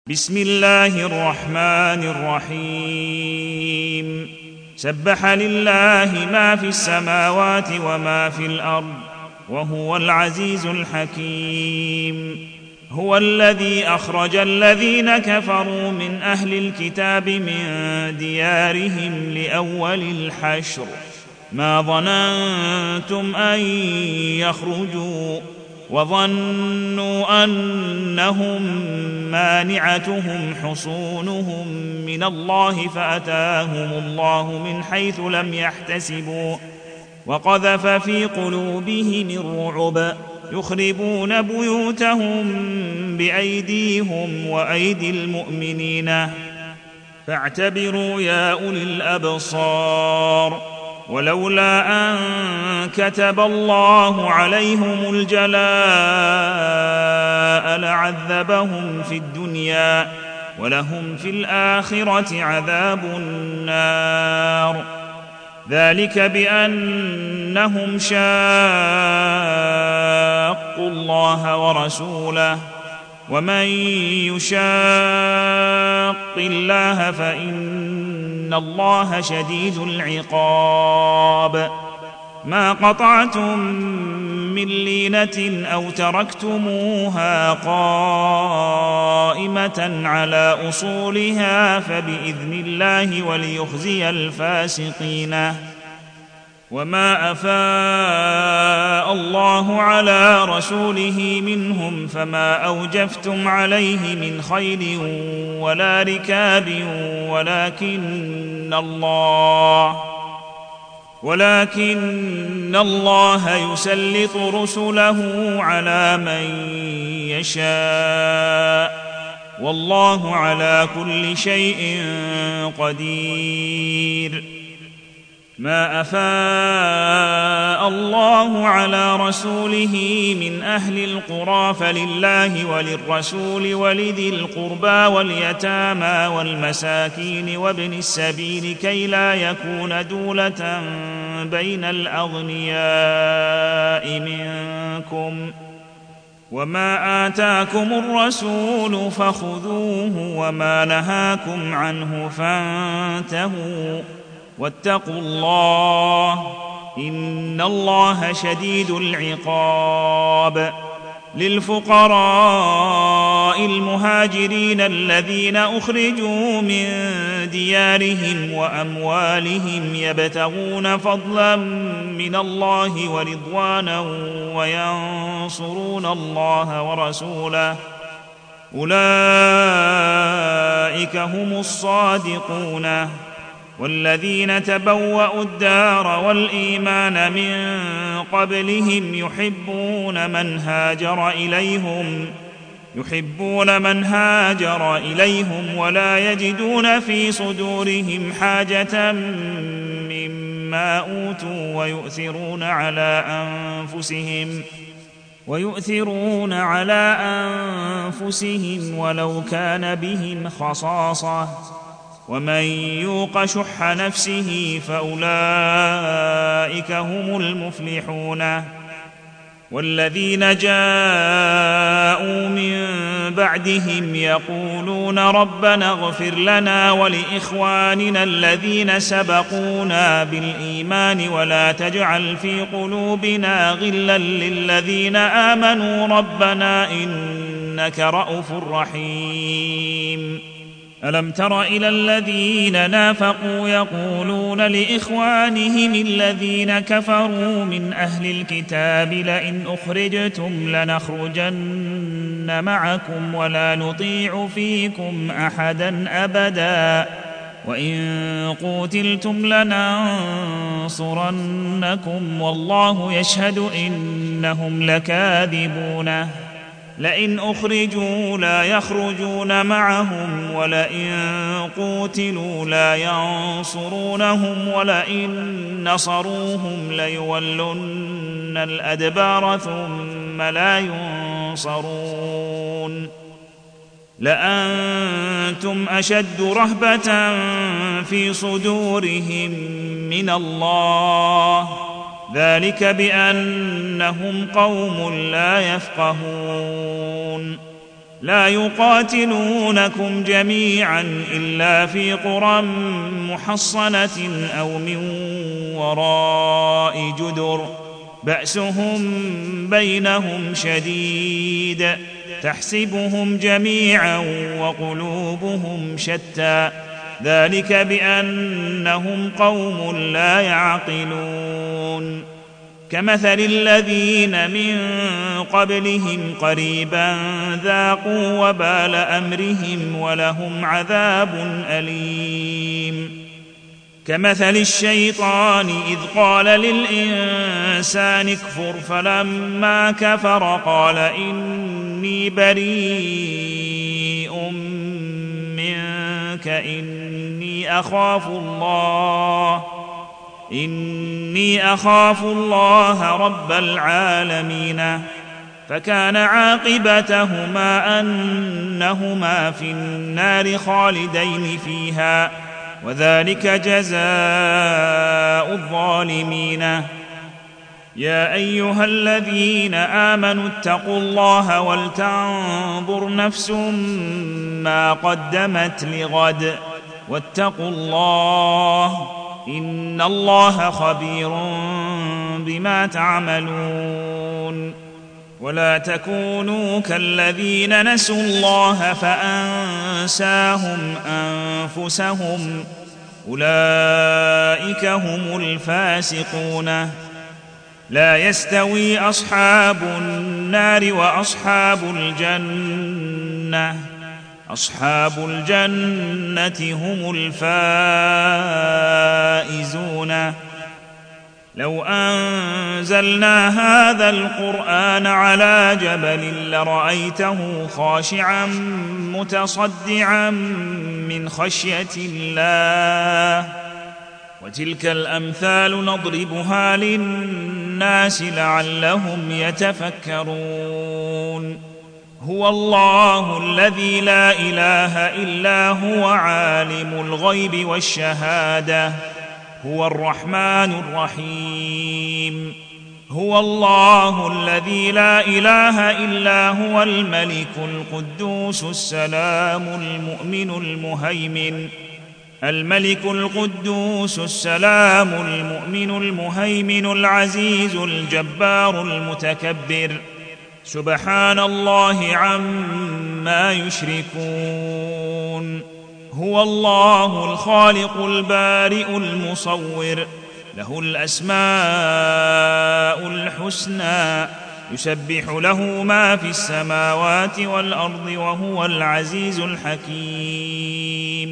بسم الله الرحمن الرحيم سبح لله ما في السماوات وما في الأرض وهو العزيز الحكيم. هو الذي أخرج الذين كفروا من أهل الكتاب من ديارهم لأول الحشر ما ظننتم أن يخرجوا وظنوا أنهم مانعتهم حصونهم من الله فأتاهم الله من حيث لم يحتسبوا وقذف في قلوبهم الرعب يخربون بيوتهم بأيديهم وأيدي المؤمنين فاعتبروا يا أولي الأبصار. ولولا أن كتب الله عليهم الجلاء لعذبهم في الدنيا ولهم في الآخرة عذاب النار ذلك بأنهم شاقوا الله ورسوله ومن يشاق الله فإن الله شديد العقاب. ما قطعتم من لينة أو تركتموها قائمة على أصولها فبإذن الله وليخزي الفاسقين. وما أفاء الله على رسوله منهم فما أوجفتم عليه من خيل ولا ركاب ولكن الله يسلط رسله على من يشاء والله على كل شيء قدير. ما أفاء الله على رسوله من أهل القرى فلله وللرسول ولذي القربى واليتامى والمساكين وابن السبيل كي لا يكون دولة بين الأغنياء منكم وما آتاكم الرسول فخذوه وما نهاكم عنه فانتهوا واتقوا الله إن الله شديد العقاب. للفقراء المهاجرين الذين أخرجوا من ديارهم وأموالهم يبتغون فضلا من الله ورضوانا وينصرون الله ورسوله أولئك هم الصادقون. والذين تبوأوا الدار والإيمان من قبلهم يحبون من هاجر إليهم ولا يجدون في صدورهم حاجة مما أوتوا ويؤثرون على أنفسهم ولو كان بهم خصاصة ومن يوق شح نفسه فأولئك هم المفلحون. والذين جاءوا من بعدهم يقولون ربنا اغفر لنا ولإخواننا الذين سبقونا بالإيمان ولا تجعل في قلوبنا غلا للذين آمنوا ربنا إنك رءوف رحيم. ألم تر إلى الذين نافقوا يقولون لإخوانهم الذين كفروا من أهل الكتاب لئن أخرجتم لنخرجن معكم ولا نطيع فيكم أحدا أبدا وإن قوتلتم لننصرنكم والله يشهد إنهم لكاذبون. لئن أخرجوا لا يخرجون معهم ولئن قوتلوا لا ينصرونهم ولئن نصروهم ليولن الأدبار ثم لا ينصرون. لأنتم أشد رهبة في صدورهم من الله ذلك بأنهم قوم لا يفقهون. لا يقاتلونكم جميعا إلا في قرى محصنة أو من وراء جدر بأسهم بينهم شديد تحسبهم جميعا وقلوبهم شتى ذلك بأنهم قوم لا يعقلون كمثل الذين من قبلهم قريبا ذاقوا وبال أمرهم ولهم عذاب أليم كمثل الشيطان إذ قال للإنسان اكفر فلما كفر قال إني بريء منك إني أخاف الله رب العالمين فكان عاقبتهما أنهما في النار خالدين فيها وذلك جزاء الظالمين يا أيها الذين آمنوا اتقوا الله ولتنظر نفس ما قدمت لغد واتقوا الله إن الله خبير بما تعملون ولا تكونوا كالذين نسوا الله فأنساهم أنفسهم أولئك هم الفاسقون لا يستوي أصحاب النار وأصحاب الجنة أصحاب الجنة هم الفائزون لو أنزلنا هذا القرآن على جبل لرأيته خاشعا متصدعا من خشية الله وتلك الأمثال نضربها للناس لعلهم يتفكرون هو الله الذي لا إله إلا هو عالم الغيب والشهادة هو الرحمن الرحيم هو الله الذي لا إله إلا هو الملك القدوس السلام المؤمن المهيمن العزيز الجبار المتكبر سبحان الله عما يشركون هو الله الخالق البارئ المصور له الأسماء الحسنى يسبح له ما في السماوات والأرض وهو العزيز الحكيم